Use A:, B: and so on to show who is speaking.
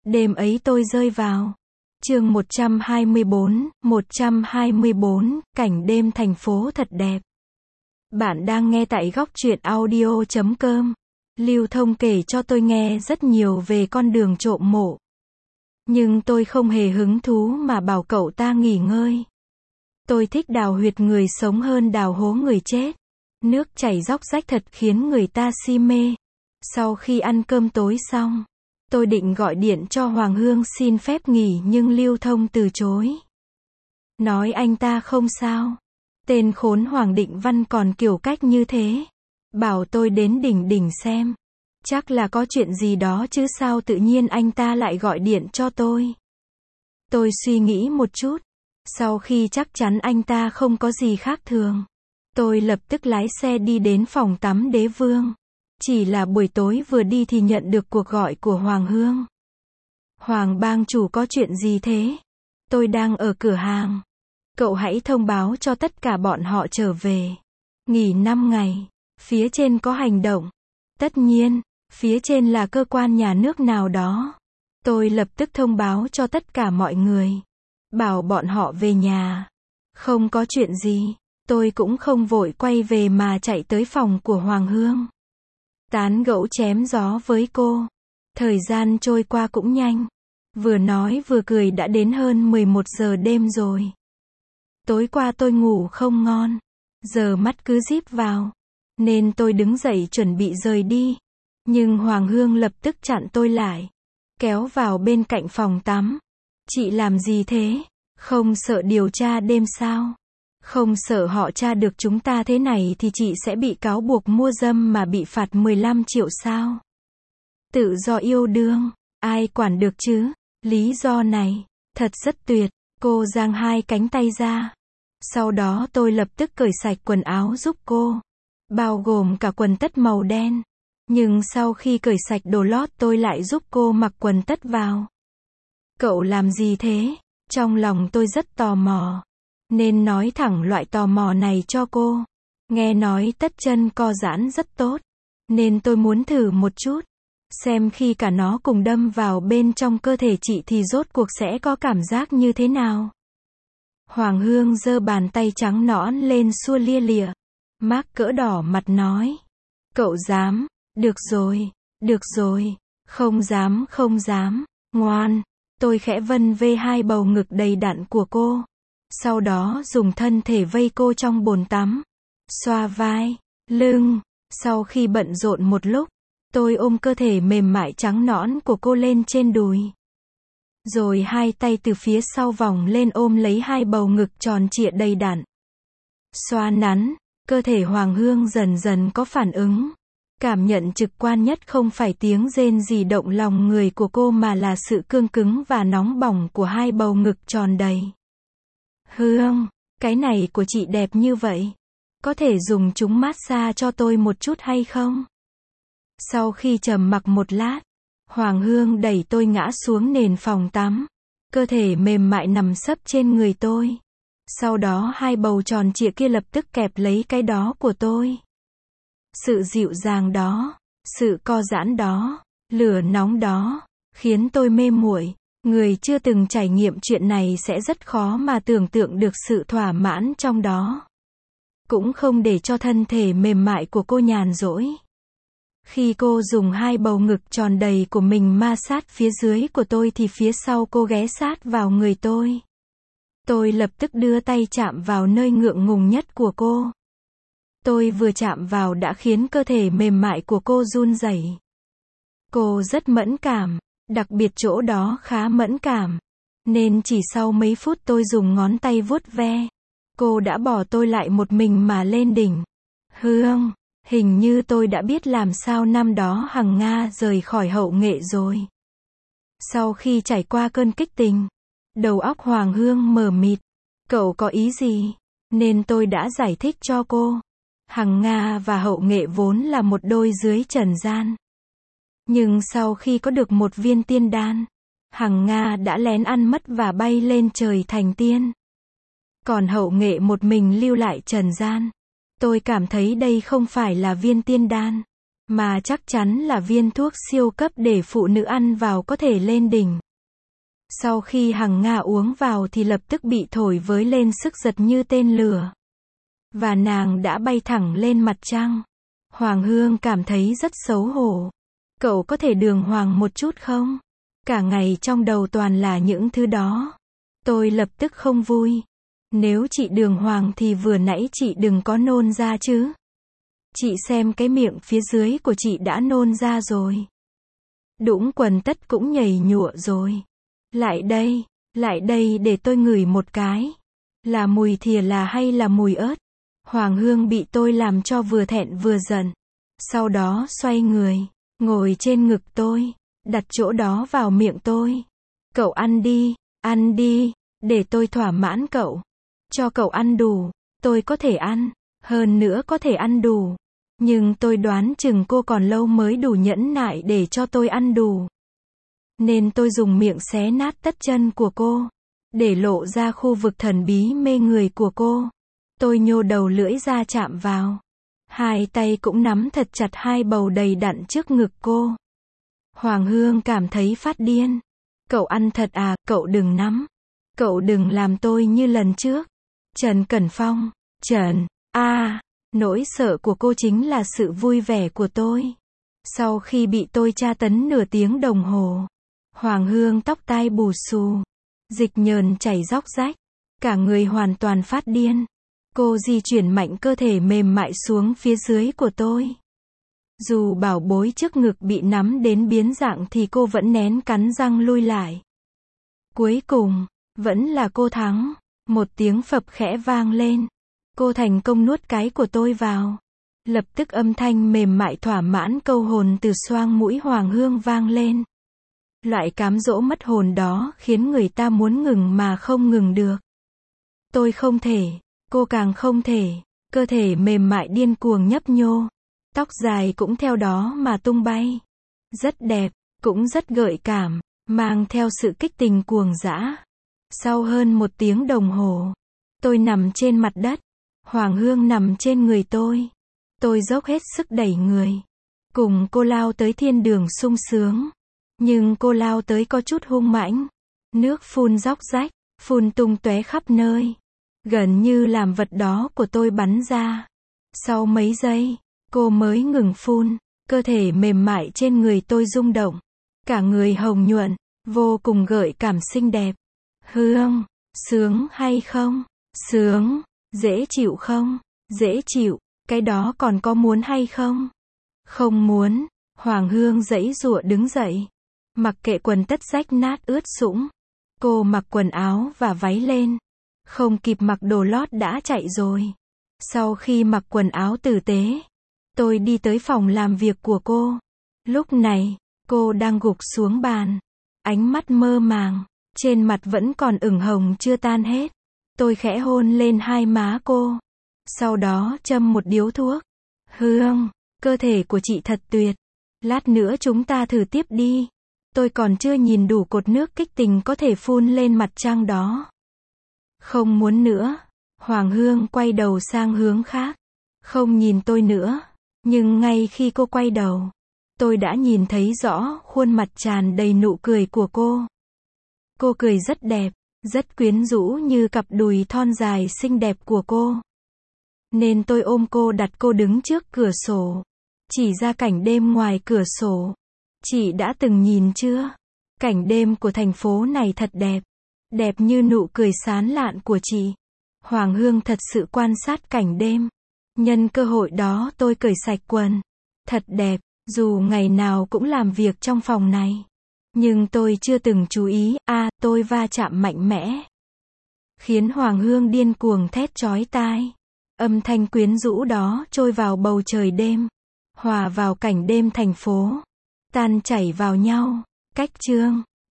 A: Đêm ấy tôi rơi vào. Chương 124, cảnh đêm thành phố thật đẹp. Bạn đang nghe tại góc truyện audio.com. Lưu Thông kể cho tôi nghe rất nhiều về con đường trộm mộ. Nhưng tôi không hề hứng thú mà bảo cậu ta nghỉ ngơi. Tôi thích đào huyệt người sống hơn đào hố người chết. Nước chảy róc rách thật khiến người ta si mê. Sau khi ăn cơm tối xong, tôi định gọi điện cho Hoàng Hương xin phép nghỉ nhưng Lưu Thông từ chối. Nói anh ta không sao. Tên khốn Hoàng Định Văn còn kiểu cách như thế. Bảo tôi đến đỉnh xem. Chắc là có chuyện gì đó chứ sao tự nhiên anh ta lại gọi điện cho tôi. Tôi suy nghĩ một chút. Sau khi chắc chắn anh ta không có gì khác thường, tôi lập tức lái xe đi đến phòng tắm Đế Vương. Chỉ là buổi tối vừa đi thì nhận được cuộc gọi của Hoàng Hương. Hoàng bang chủ có chuyện gì thế? Tôi đang ở cửa hàng. Cậu hãy thông báo cho tất cả bọn họ trở về. Nghỉ 5 ngày. Phía trên có hành động. Tất nhiên, phía trên là cơ quan nhà nước nào đó. Tôi lập tức thông báo cho tất cả mọi người. Bảo bọn họ về nhà. Không có chuyện gì. Tôi cũng không vội quay về mà chạy tới phòng của Hoàng Hương. Tán gẫu chém gió với cô. Thời gian trôi qua cũng nhanh. Vừa nói vừa cười đã đến hơn 11 giờ đêm rồi. Tối qua tôi ngủ không ngon. Giờ mắt cứ díp vào. Nên tôi đứng dậy chuẩn bị rời đi. Nhưng Hoàng Hương lập tức chặn tôi lại. Kéo vào bên cạnh phòng tắm. Chị làm gì thế? Không sợ điều tra đêm sao? Không sợ họ tra được chúng ta thế này thì chị sẽ bị cáo buộc mua dâm mà bị phạt 15 triệu sao? Tự do yêu đương, ai quản được chứ? Lý do này, thật rất tuyệt. Cô giang hai cánh tay ra. Sau đó tôi lập tức cởi sạch quần áo giúp cô. Bao gồm cả quần tất màu đen. Nhưng sau khi cởi sạch đồ lót tôi lại giúp cô mặc quần tất vào. Cậu làm gì thế? Trong lòng tôi rất tò mò. Nên nói thẳng loại tò mò này cho cô. Nghe nói tất chân co giãn rất tốt. Nên tôi muốn thử một chút. Xem khi cả nó cùng đâm vào bên trong cơ thể chị thì rốt cuộc sẽ có cảm giác như thế nào. Hoàng Hương giơ bàn tay trắng nõn lên xua lia lịa. Mác cỡ đỏ mặt nói. Cậu dám. Được rồi. Không dám. Ngoan. Tôi khẽ vân vê hai bầu ngực đầy đặn của cô. Sau đó dùng thân thể vây cô trong bồn tắm. Xoa vai, lưng. Sau khi bận rộn một lúc, tôi ôm cơ thể mềm mại trắng nõn của cô lên trên đùi. Rồi hai tay từ phía sau vòng lên ôm lấy hai bầu ngực tròn trịa đầy đặn. Xoa nắn, cơ thể Hoàng Hương dần dần có phản ứng. Cảm nhận trực quan nhất không phải tiếng rên rỉ động lòng người của cô mà là sự cương cứng và nóng bỏng của hai bầu ngực tròn đầy. Hương, cái này của chị đẹp như vậy. Có thể dùng chúng massage cho tôi một chút hay không? Sau khi trầm mặc một lát, Hoàng Hương đẩy tôi ngã xuống nền phòng tắm. Cơ thể mềm mại nằm sấp trên người tôi. Sau đó hai bầu tròn trịa kia lập tức kẹp lấy cái đó của tôi. Sự dịu dàng đó, sự co giãn đó, lửa nóng đó, khiến tôi mê muội. Người chưa từng trải nghiệm chuyện này sẽ rất khó mà tưởng tượng được sự thỏa mãn trong đó. Cũng không để cho thân thể mềm mại của cô nhàn rỗi. Khi cô dùng hai bầu ngực tròn đầy của mình ma sát phía dưới của tôi thì phía sau cô ghé sát vào người tôi. Tôi lập tức đưa tay chạm vào nơi ngượng ngùng nhất của cô. Tôi vừa chạm vào đã khiến cơ thể mềm mại của cô run rẩy. Cô rất mẫn cảm, đặc biệt chỗ đó khá mẫn cảm. Nên chỉ sau mấy phút tôi dùng ngón tay vuốt ve, cô đã bỏ tôi lại một mình mà lên đỉnh. Hương, hình như tôi đã biết làm sao năm đó Hằng Nga rời khỏi Hậu Nghệ rồi. Sau khi trải qua cơn kích tình, đầu óc Hoàng Hương mờ mịt. Cậu có ý gì? Nên tôi đã giải thích cho cô. Hằng Nga và Hậu Nghệ vốn là một đôi dưới trần gian. Nhưng sau khi có được một viên tiên đan, Hằng Nga đã lén ăn mất và bay lên trời thành tiên. Còn Hậu Nghệ một mình lưu lại trần gian. Tôi cảm thấy đây không phải là viên tiên đan. Mà chắc chắn là viên thuốc siêu cấp để phụ nữ ăn vào có thể lên đỉnh. Sau khi Hằng Nga uống vào thì lập tức bị thổi với lên sức giật như tên lửa. Và nàng đã bay thẳng lên mặt trăng. Hoàng Hương cảm thấy rất xấu hổ. Cậu có thể đường hoàng một chút không? Cả ngày trong đầu toàn là những thứ đó. Tôi lập tức không vui. Nếu chị đường hoàng thì vừa nãy chị đừng có nôn ra chứ. Chị xem cái miệng phía dưới của chị đã nôn ra rồi. Đũng quần tất cũng nhảy nhụa rồi. Lại đây để tôi ngửi một cái. Là mùi thìa là hay là mùi ớt? Hoàng Hương bị tôi làm cho vừa thẹn vừa giận. Sau đó xoay người, ngồi trên ngực tôi, đặt chỗ đó vào miệng tôi. Cậu ăn đi, để tôi thỏa mãn cậu. Cho cậu ăn đủ, tôi có thể ăn, hơn nữa có thể ăn đủ. Nhưng tôi đoán chừng cô còn lâu mới đủ nhẫn nại để cho tôi ăn đủ. Nên tôi dùng miệng xé nát tất chân của cô, để lộ ra khu vực thần bí mê người của cô. Tôi nhô đầu lưỡi ra chạm vào. Hai tay cũng nắm thật chặt hai bầu đầy đặn trước ngực cô. Hoàng Hương cảm thấy phát điên. Cậu ăn thật à, cậu đừng nắm. Cậu đừng làm tôi như lần trước. Trần Cẩn Phong. Nỗi sợ của cô chính là sự vui vẻ của tôi. Sau khi bị tôi tra tấn nửa tiếng đồng hồ, Hoàng Hương tóc tai bù xù, dịch nhờn chảy róc rách, cả người hoàn toàn phát điên. Cô di chuyển mạnh cơ thể mềm mại xuống phía dưới của tôi. Dù bảo bối trước ngực bị nắm đến biến dạng thì cô vẫn nén cắn răng lui lại. Cuối cùng, vẫn là cô thắng. Một tiếng phập khẽ vang lên. Cô thành công nuốt cái của tôi vào. Lập tức âm thanh mềm mại thỏa mãn câu hồn từ xoang mũi Hoàng Hương vang lên. Loại cám dỗ mất hồn đó khiến người ta muốn ngừng mà không ngừng được. Tôi không thể, cô càng không thể. Cơ thể mềm mại điên cuồng nhấp nhô. Tóc dài cũng theo đó mà tung bay. Rất đẹp, cũng rất gợi cảm, mang theo sự kích tình cuồng dã. Sau hơn 1 tiếng đồng hồ, tôi nằm trên mặt đất. Hoàng Hương nằm trên người tôi. Tôi dốc hết sức đẩy người. Cùng cô lao tới thiên đường sung sướng. Nhưng cô lao tới có chút hung mãnh. Nước phun róc rách, phun tung tóe khắp nơi. Gần như làm vật đó của tôi bắn ra. Sau mấy giây, cô mới ngừng phun. Cơ thể mềm mại trên người tôi rung động. Cả người hồng nhuận, vô cùng gợi cảm xinh đẹp. Hương, sướng hay không? Sướng. Dễ chịu không? Dễ chịu. Cái đó còn có muốn hay không? Không muốn. Hoàng Hương giãy giụa đứng dậy. Mặc kệ quần tất rách nát ướt sũng. Cô mặc quần áo và váy lên. Không kịp mặc đồ lót đã chạy rồi. Sau khi mặc quần áo tử tế, tôi đi tới phòng làm việc của cô. Lúc này, cô đang gục xuống bàn. Ánh mắt mơ màng. Trên mặt vẫn còn ửng hồng chưa tan hết. Tôi khẽ hôn lên hai má cô. Sau đó châm một điếu thuốc. Hương, cơ thể của chị thật tuyệt. Lát nữa chúng ta thử tiếp đi. Tôi còn chưa nhìn đủ cột nước kích tình có thể phun lên mặt trăng đó. Không muốn nữa. Hoàng Hương quay đầu sang hướng khác. Không nhìn tôi nữa. Nhưng ngay khi cô quay đầu, tôi đã nhìn thấy rõ khuôn mặt tràn đầy nụ cười của cô. Cô cười rất đẹp, rất quyến rũ như cặp đùi thon dài xinh đẹp của cô. Nên tôi ôm cô đặt cô đứng trước cửa sổ. Chỉ ra cảnh đêm ngoài cửa sổ. Chị đã từng nhìn chưa? Cảnh đêm của thành phố này thật đẹp. Đẹp như nụ cười sán lạn của chị. Hoàng Hương thật sự quan sát cảnh đêm. Nhân cơ hội đó tôi cởi sạch quần. Thật đẹp, dù ngày nào cũng làm việc trong phòng này. Nhưng tôi chưa từng chú ý, tôi va chạm mạnh mẽ. Khiến Hoàng Hương điên cuồng thét chói tai. Âm thanh quyến rũ đó trôi vào bầu trời đêm. Hòa vào cảnh đêm thành phố. Tan chảy vào nhau. Cách chương.